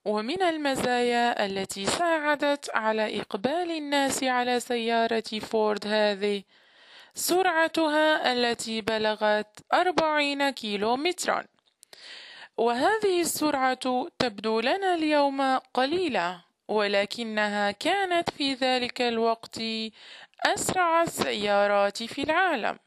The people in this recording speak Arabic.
ومن المزايا التي ساعدت على إقبال الناس على سيارة فورد هذه سرعتها التي بلغت 40 كيلومترا. وهذه السرعة تبدو لنا اليوم قليلة، ولكنها كانت في ذلك الوقت أسرع السيارات في العالم.